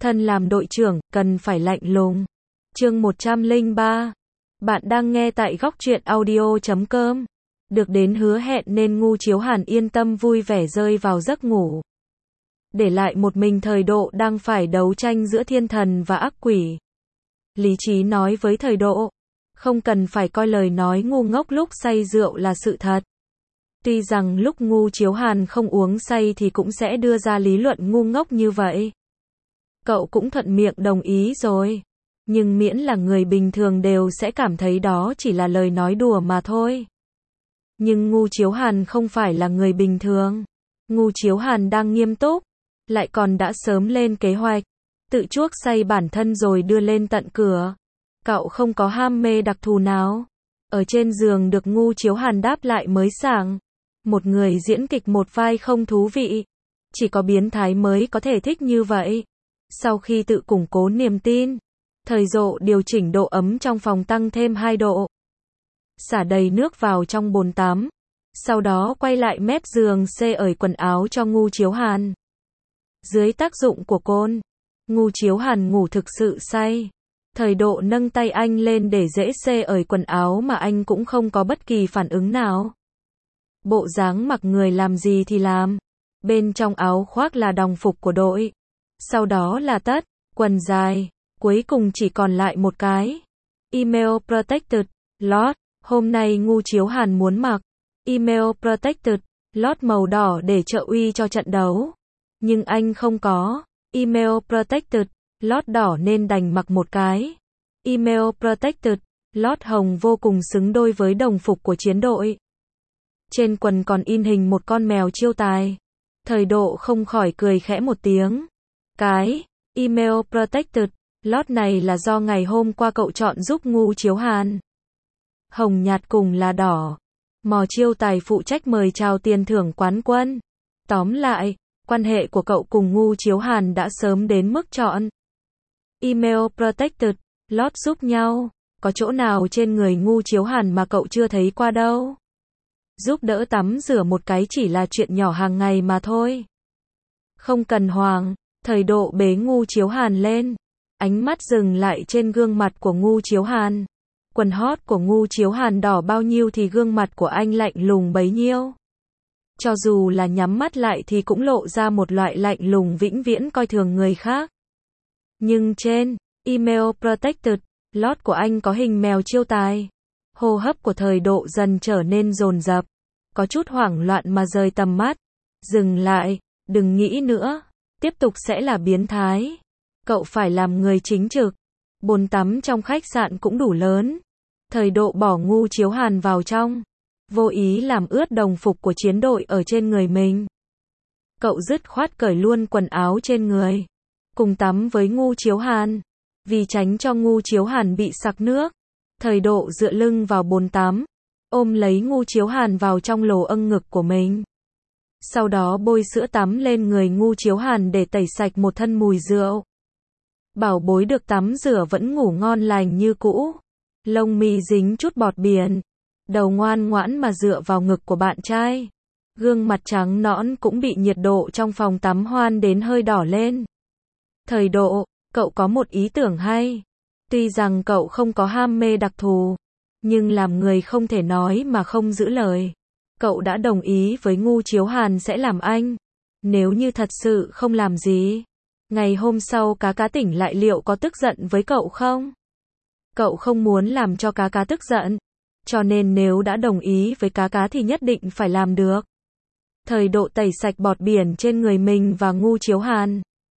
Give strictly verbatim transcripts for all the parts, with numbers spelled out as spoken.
Thân làm đội trưởng, cần phải lạnh lùng. Chương một trăm lẻ ba. Bạn đang nghe tại góc truyện audio chấm com. Được đến hứa hẹn nên Ngu Chiếu Hàn yên tâm vui vẻ rơi vào giấc ngủ. Để lại một mình Thời Độ đang phải đấu tranh giữa thiên thần và ác quỷ. Lý trí nói với Thời Độ, không cần phải coi lời nói ngu ngốc lúc say rượu là sự thật. Tuy rằng lúc Ngu Chiếu Hàn không uống say thì cũng sẽ đưa ra lý luận ngu ngốc như vậy. Cậu cũng thuận miệng đồng ý rồi. Nhưng miễn là người bình thường đều sẽ cảm thấy đó chỉ là lời nói đùa mà thôi. Nhưng Ngu Chiếu Hàn không phải là người bình thường. Ngu Chiếu Hàn đang nghiêm túc, lại còn đã sớm lên kế hoạch, tự chuốc say bản thân rồi đưa lên tận cửa. Cậu không có ham mê đặc thù nào. Ở trên giường được Ngu Chiếu Hàn đáp lại mới sảng. Một người diễn kịch một vai không thú vị. Chỉ có biến thái mới có thể thích như vậy. Sau khi tự củng cố niềm tin, Thời Độ điều chỉnh độ ấm trong phòng tăng thêm hai độ. Xả đầy nước vào trong bồn tắm. Sau đó quay lại mép giường xê ởi quần áo cho Ngu Chiếu Hàn. Dưới tác dụng của côn, Ngu Chiếu Hàn ngủ thực sự say. Thời Độ nâng tay anh lên để dễ xê ởi quần áo mà anh cũng không có bất kỳ phản ứng nào. Bộ dáng mặc người làm gì thì làm. Bên trong áo khoác là đồng phục của đội. Sau đó là tất, quần dài. Cuối cùng chỉ còn lại một cái Email Protected Lót. Hôm nay Ngu Chiếu Hàn muốn mặc Email Protected Lót màu đỏ để trợ uy cho trận đấu. Nhưng anh không có Email Protected Lót đỏ nên đành mặc một cái Email Protected Lót hồng vô cùng xứng đôi với đồng phục của chiến đội. Trên quần còn in hình một con mèo chiêu tài. Thời Độ không khỏi cười khẽ một tiếng. Cái Email Protected Lót này là do ngày hôm qua cậu chọn giúp Ngu Chiếu Hàn. Hồng nhạt cùng là đỏ. Mò chiêu tài phụ trách mời chào tiền thưởng quán quân. Tóm lại, quan hệ của cậu cùng Ngu Chiếu Hàn đã sớm đến mức chọn Email Protected Lót giúp nhau. Có chỗ nào trên người Ngu Chiếu Hàn mà cậu chưa thấy qua đâu. Giúp đỡ tắm rửa một cái chỉ là chuyện nhỏ hàng ngày mà thôi. Không cần hoàng. Thời Độ bế Ngu Chiếu Hàn lên. Ánh mắt dừng lại trên gương mặt của Ngu Chiếu Hàn. Quần hot của Ngu Chiếu Hàn đỏ bao nhiêu thì gương mặt của anh lạnh lùng bấy nhiêu. Cho dù là nhắm mắt lại thì cũng lộ ra một loại lạnh lùng vĩnh viễn coi thường người khác. Nhưng trên Email Protected Lót của anh có hình mèo chiêu tài. Hô hấp của Thời Độ dần trở nên dồn dập. Có chút hoảng loạn mà rời tầm mắt. Dừng lại, đừng nghĩ nữa. Tiếp tục sẽ là biến thái. Cậu phải làm người chính trực. Bồn tắm trong khách sạn cũng đủ lớn. Thời Độ bỏ Ngu Chiếu Hàn vào trong. Vô ý làm ướt đồng phục của chiến đội ở trên người mình. Cậu dứt khoát cởi luôn quần áo trên người. Cùng tắm với Ngu Chiếu Hàn. Vì tránh cho Ngu Chiếu Hàn bị sặc nước. Thời Độ dựa lưng vào bồn tắm. Ôm lấy Ngu Chiếu Hàn vào trong lỗ âng ngực của mình. Sau đó bôi sữa tắm lên người Ngu Chiếu Hàn để tẩy sạch một thân mùi rượu. Bảo bối được tắm rửa vẫn ngủ ngon lành như cũ. Lông mi dính chút bọt biển. Đầu ngoan ngoãn mà dựa vào ngực của bạn trai. Gương mặt trắng nõn cũng bị nhiệt độ trong phòng tắm hoan đến hơi đỏ lên. Thời Độ, cậu có một ý tưởng hay. Tuy rằng cậu không có ham mê đặc thù. Nhưng làm người không thể nói mà không giữ lời. Cậu đã đồng ý với Ngu Chiếu Hàn sẽ làm anh. Nếu như thật sự không làm gì. Ngày hôm sau cá cá tỉnh lại liệu có tức giận với cậu không? Cậu không muốn làm cho cá cá tức giận. Cho nên nếu đã đồng ý với cá cá thì nhất định phải làm được. Thời Độ tẩy sạch bọt biển trên người mình và Ngu Chiếu Hàn.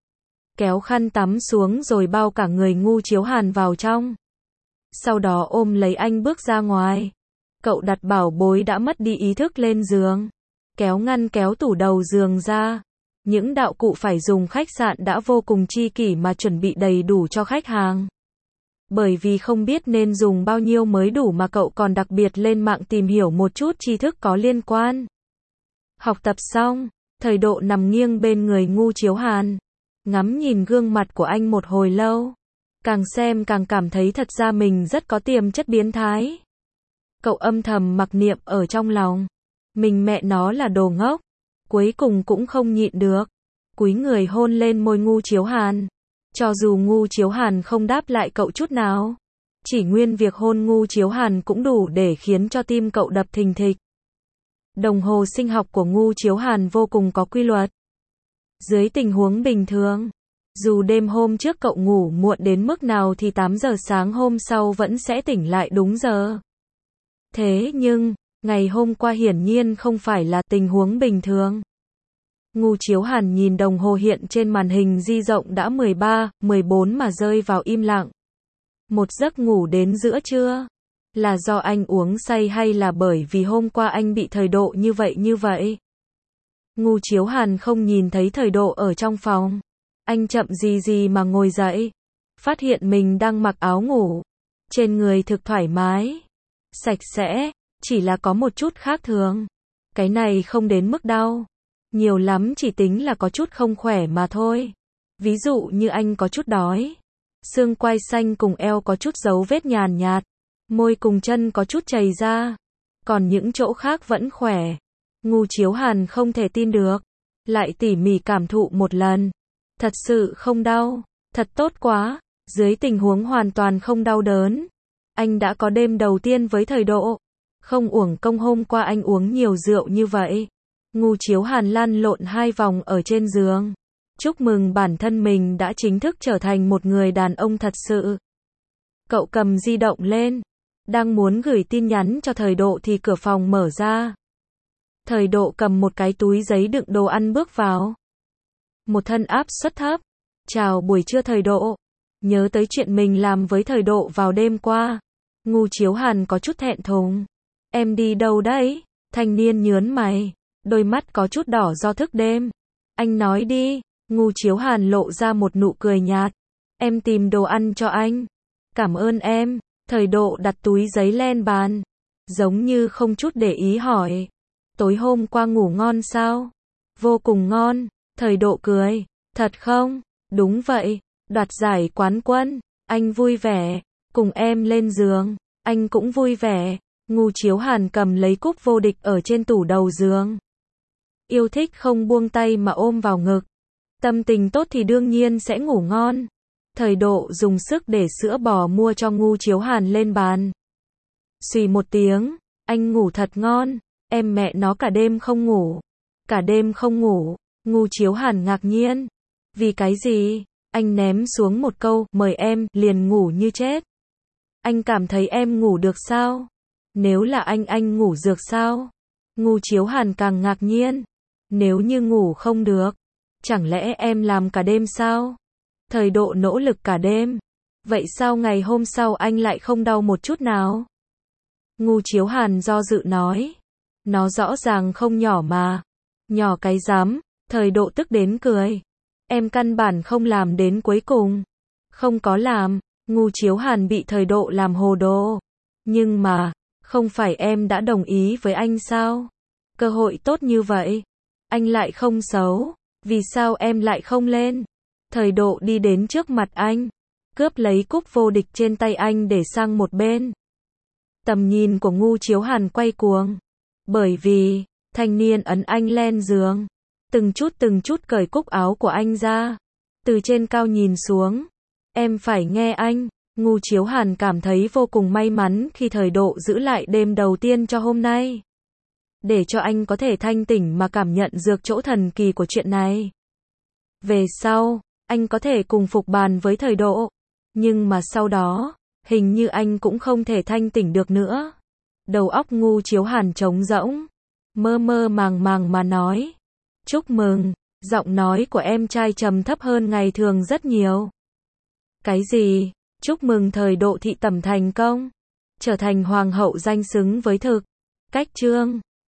Kéo khăn tắm xuống rồi bao cả người Ngu Chiếu Hàn vào trong. Sau đó ôm lấy anh bước ra ngoài. Cậu đặt bảo bối đã mất đi ý thức lên giường. Kéo ngăn kéo tủ đầu giường ra. Những đạo cụ phải dùng khách sạn đã vô cùng chi kỷ mà chuẩn bị đầy đủ cho khách hàng. Bởi vì không biết nên dùng bao nhiêu mới đủ mà cậu còn đặc biệt lên mạng tìm hiểu một chút tri thức có liên quan. Học tập xong, Thời Độ nằm nghiêng bên người Ngu Chiếu Hàn. Ngắm nhìn gương mặt của anh một hồi lâu. Càng xem càng cảm thấy thật ra mình rất có tiềm chất biến thái. Cậu âm thầm mặc niệm ở trong lòng. Mình mẹ nó là đồ ngốc. Cuối cùng cũng không nhịn được. Cúi người hôn lên môi Ngu Chiếu Hàn. Cho dù Ngu Chiếu Hàn không đáp lại cậu chút nào, chỉ nguyên việc hôn Ngu Chiếu Hàn cũng đủ để khiến cho tim cậu đập thình thịch. Đồng hồ sinh học của Ngu Chiếu Hàn vô cùng có quy luật. Dưới tình huống bình thường, dù đêm hôm trước cậu ngủ muộn đến mức nào thì tám giờ sáng hôm sau vẫn sẽ tỉnh lại đúng giờ. Thế nhưng, ngày hôm qua hiển nhiên không phải là tình huống bình thường. Ngu Chiếu Hàn nhìn đồng hồ hiện trên màn hình di động đã mười ba, mười bốn mà rơi vào im lặng. Một giấc ngủ đến giữa trưa. Là do anh uống say hay là bởi vì hôm qua anh bị thời độ như vậy như vậy? Ngu Chiếu Hàn không nhìn thấy thời độ ở trong phòng. Anh chậm gì gì mà ngồi dậy. Phát hiện mình đang mặc áo ngủ. Trên người thực thoải mái. Sạch sẽ. Chỉ là có một chút khác thường. Cái này không đến mức đau. Nhiều lắm chỉ tính là có chút không khỏe mà thôi. Ví dụ như anh có chút đói. Xương quai xanh cùng eo có chút dấu vết nhàn nhạt. Môi cùng chân có chút chảy ra. Còn những chỗ khác vẫn khỏe. Ngu Chiếu Hàn không thể tin được. Lại tỉ mỉ cảm thụ một lần. Thật sự không đau. Thật tốt quá. Dưới tình huống hoàn toàn không đau đớn. Anh đã có đêm đầu tiên với thời độ. Không uổng công hôm qua anh uống nhiều rượu như vậy. Ngu Chiếu Hàn lăn lộn hai vòng ở trên giường. Chúc mừng bản thân mình đã chính thức trở thành một người đàn ông thật sự. Cậu cầm di động lên. Đang muốn gửi tin nhắn cho thời độ thì cửa phòng mở ra. Thời độ cầm một cái túi giấy đựng đồ ăn bước vào. Một thân áp suất thấp. Chào buổi trưa thời độ. Nhớ tới chuyện mình làm với thời độ vào đêm qua. Ngu Chiếu Hàn có chút thẹn thùng. Em đi đâu đấy? Thanh niên nhớn mày. Đôi mắt có chút đỏ do thức đêm. Anh nói đi. Ngu Chiếu Hàn lộ ra một nụ cười nhạt. Em tìm đồ ăn cho anh. Cảm ơn em. Thời độ đặt túi giấy lên bàn. Giống như không chút để ý hỏi. Tối hôm qua ngủ ngon sao? Vô cùng ngon. Thời độ cười. Thật không? Đúng vậy. Đoạt giải quán quân. Anh vui vẻ. Cùng em lên giường. Anh cũng vui vẻ. Ngu Chiếu Hàn cầm lấy cúp vô địch ở trên tủ đầu giường. Yêu thích không buông tay mà ôm vào ngực. Tâm tình tốt thì đương nhiên sẽ ngủ ngon. Thời độ dùng sức để sữa bò mua cho Ngu Chiếu Hàn lên bàn. Xùy một tiếng. Anh ngủ thật ngon. Em mẹ nó cả đêm không ngủ. Cả đêm không ngủ. Ngu Chiếu Hàn ngạc nhiên. Vì cái gì? Anh ném xuống một câu, mời em, liền ngủ như chết. Anh cảm thấy em ngủ được sao? Nếu là anh anh ngủ được sao? Ngu Chiếu Hàn càng ngạc nhiên. Nếu như ngủ không được, chẳng lẽ em làm cả đêm sao? Thời độ nỗ lực cả đêm. Vậy sao ngày hôm sau anh lại không đau một chút nào? Ngu Chiếu Hàn do dự nói. Nó rõ ràng không nhỏ mà. Nhỏ cái rắm. Thời độ tức đến cười. Em căn bản không làm đến cuối cùng. Không có làm. Ngu Chiếu Hàn bị thời độ làm hồ đồ. Nhưng mà, không phải em đã đồng ý với anh sao? Cơ hội tốt như vậy. Anh lại không xấu. Vì sao em lại không lên? Thời độ đi đến trước mặt anh. Cướp lấy cúp vô địch trên tay anh để sang một bên. Tầm nhìn của Ngu Chiếu Hàn quay cuồng. Bởi vì, thanh niên ấn anh lên giường. Từng chút từng chút cởi cúc áo của anh ra. Từ trên cao nhìn xuống. Em phải nghe anh. Ngu Chiếu Hàn cảm thấy vô cùng may mắn khi thời độ giữ lại đêm đầu tiên cho hôm nay. Để cho anh có thể thanh tỉnh mà cảm nhận được chỗ thần kỳ của chuyện này. Về sau, anh có thể cùng phục bàn với thời độ. Nhưng mà sau đó, hình như anh cũng không thể thanh tỉnh được nữa. Đầu óc Ngu Chiếu Hàn trống rỗng. Mơ mơ màng màng mà nói. Chúc mừng, giọng nói của em trai trầm thấp hơn ngày thường rất nhiều. Cái gì? Chúc mừng thời độ thị tẩm thành công. Trở thành hoàng hậu danh xứng với thực. Cách chương